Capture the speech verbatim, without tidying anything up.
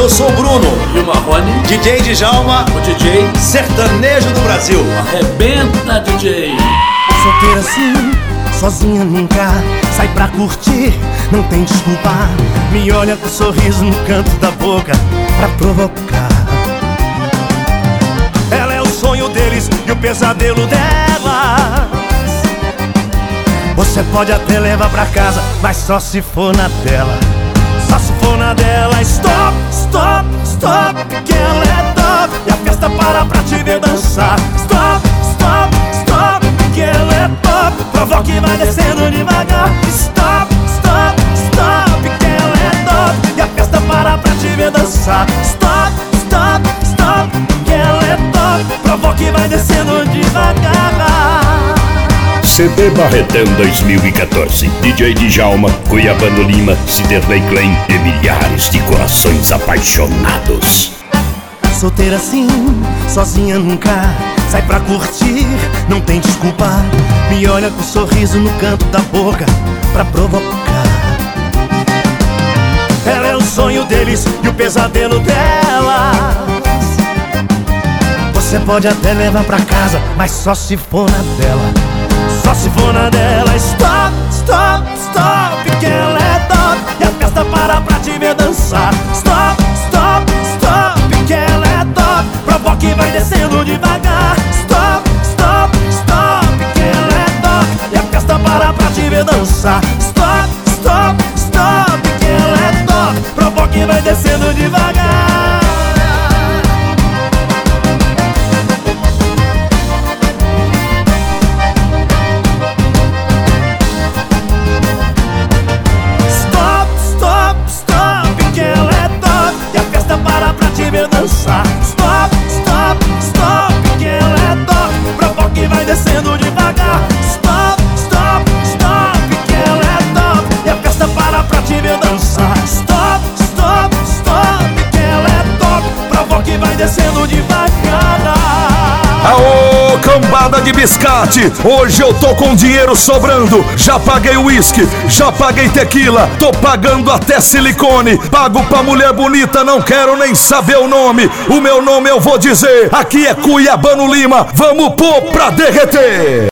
Eu sou o Bruno e o Marrone, D J Djalma, o D J sertanejo do Brasil. Arrebenta, D J. Solteira assim, sozinha nunca, sai pra curtir, não tem desculpa. Me olha com um sorriso no canto da boca pra provocar. Ela é o sonho deles e o pesadelo delas. Você pode até levar pra casa, mas só se for na dela. Só se for na dela. Stop, stop, stop, que ela é top e a festa para pra te ver dançar. Stop, stop, stop, que ela é top. Provoca e vai descendo devagar. Stop, stop, stop, que ela é top e a festa para pra te ver dançar. Stop, stop, stop, que ela é top. Provoca e vai descendo devagar. C D Barretão dois mil e quatorze. D J Djalma, Cuiabano Lima, Ciderley Klein e milhares de corações apaixonados. Solteira assim, sozinha nunca, sai pra curtir, não tem desculpa. Me olha com um sorriso no canto da boca pra provocar. Ela é o sonho deles e o pesadelo delas. Você pode até levar pra casa, mas só se for na dela. Só se for na dela. Stop, stop, stop, que ela é top e a festa para pra te ver dançar. Stop, stop, stop, que ela é top. Provoca e vai descendo devagar. Stop, stop, stop, que ela é top e a festa para pra te ver dançar. Stop, stop, stop, que ela é top. Provoca e vai descendo devagar. Dançar. Stop, stop, stop, que ela é top. Provoca e vai descendo devagar. Stop, stop, stop, que ela é top e a festa para pra te ver dançar. Stop, stop, stop, que ela é top. Provoca e vai descendo devagar. Aô, cambada de biscate, hoje eu tô com dinheiro sobrando. Já paguei uísque, já paguei tequila, tô pagando até silicone. Pago pra mulher bonita, não quero nem saber o nome. O meu nome eu vou dizer, aqui é Cuiabano Lima, vamos pôr pra derreter.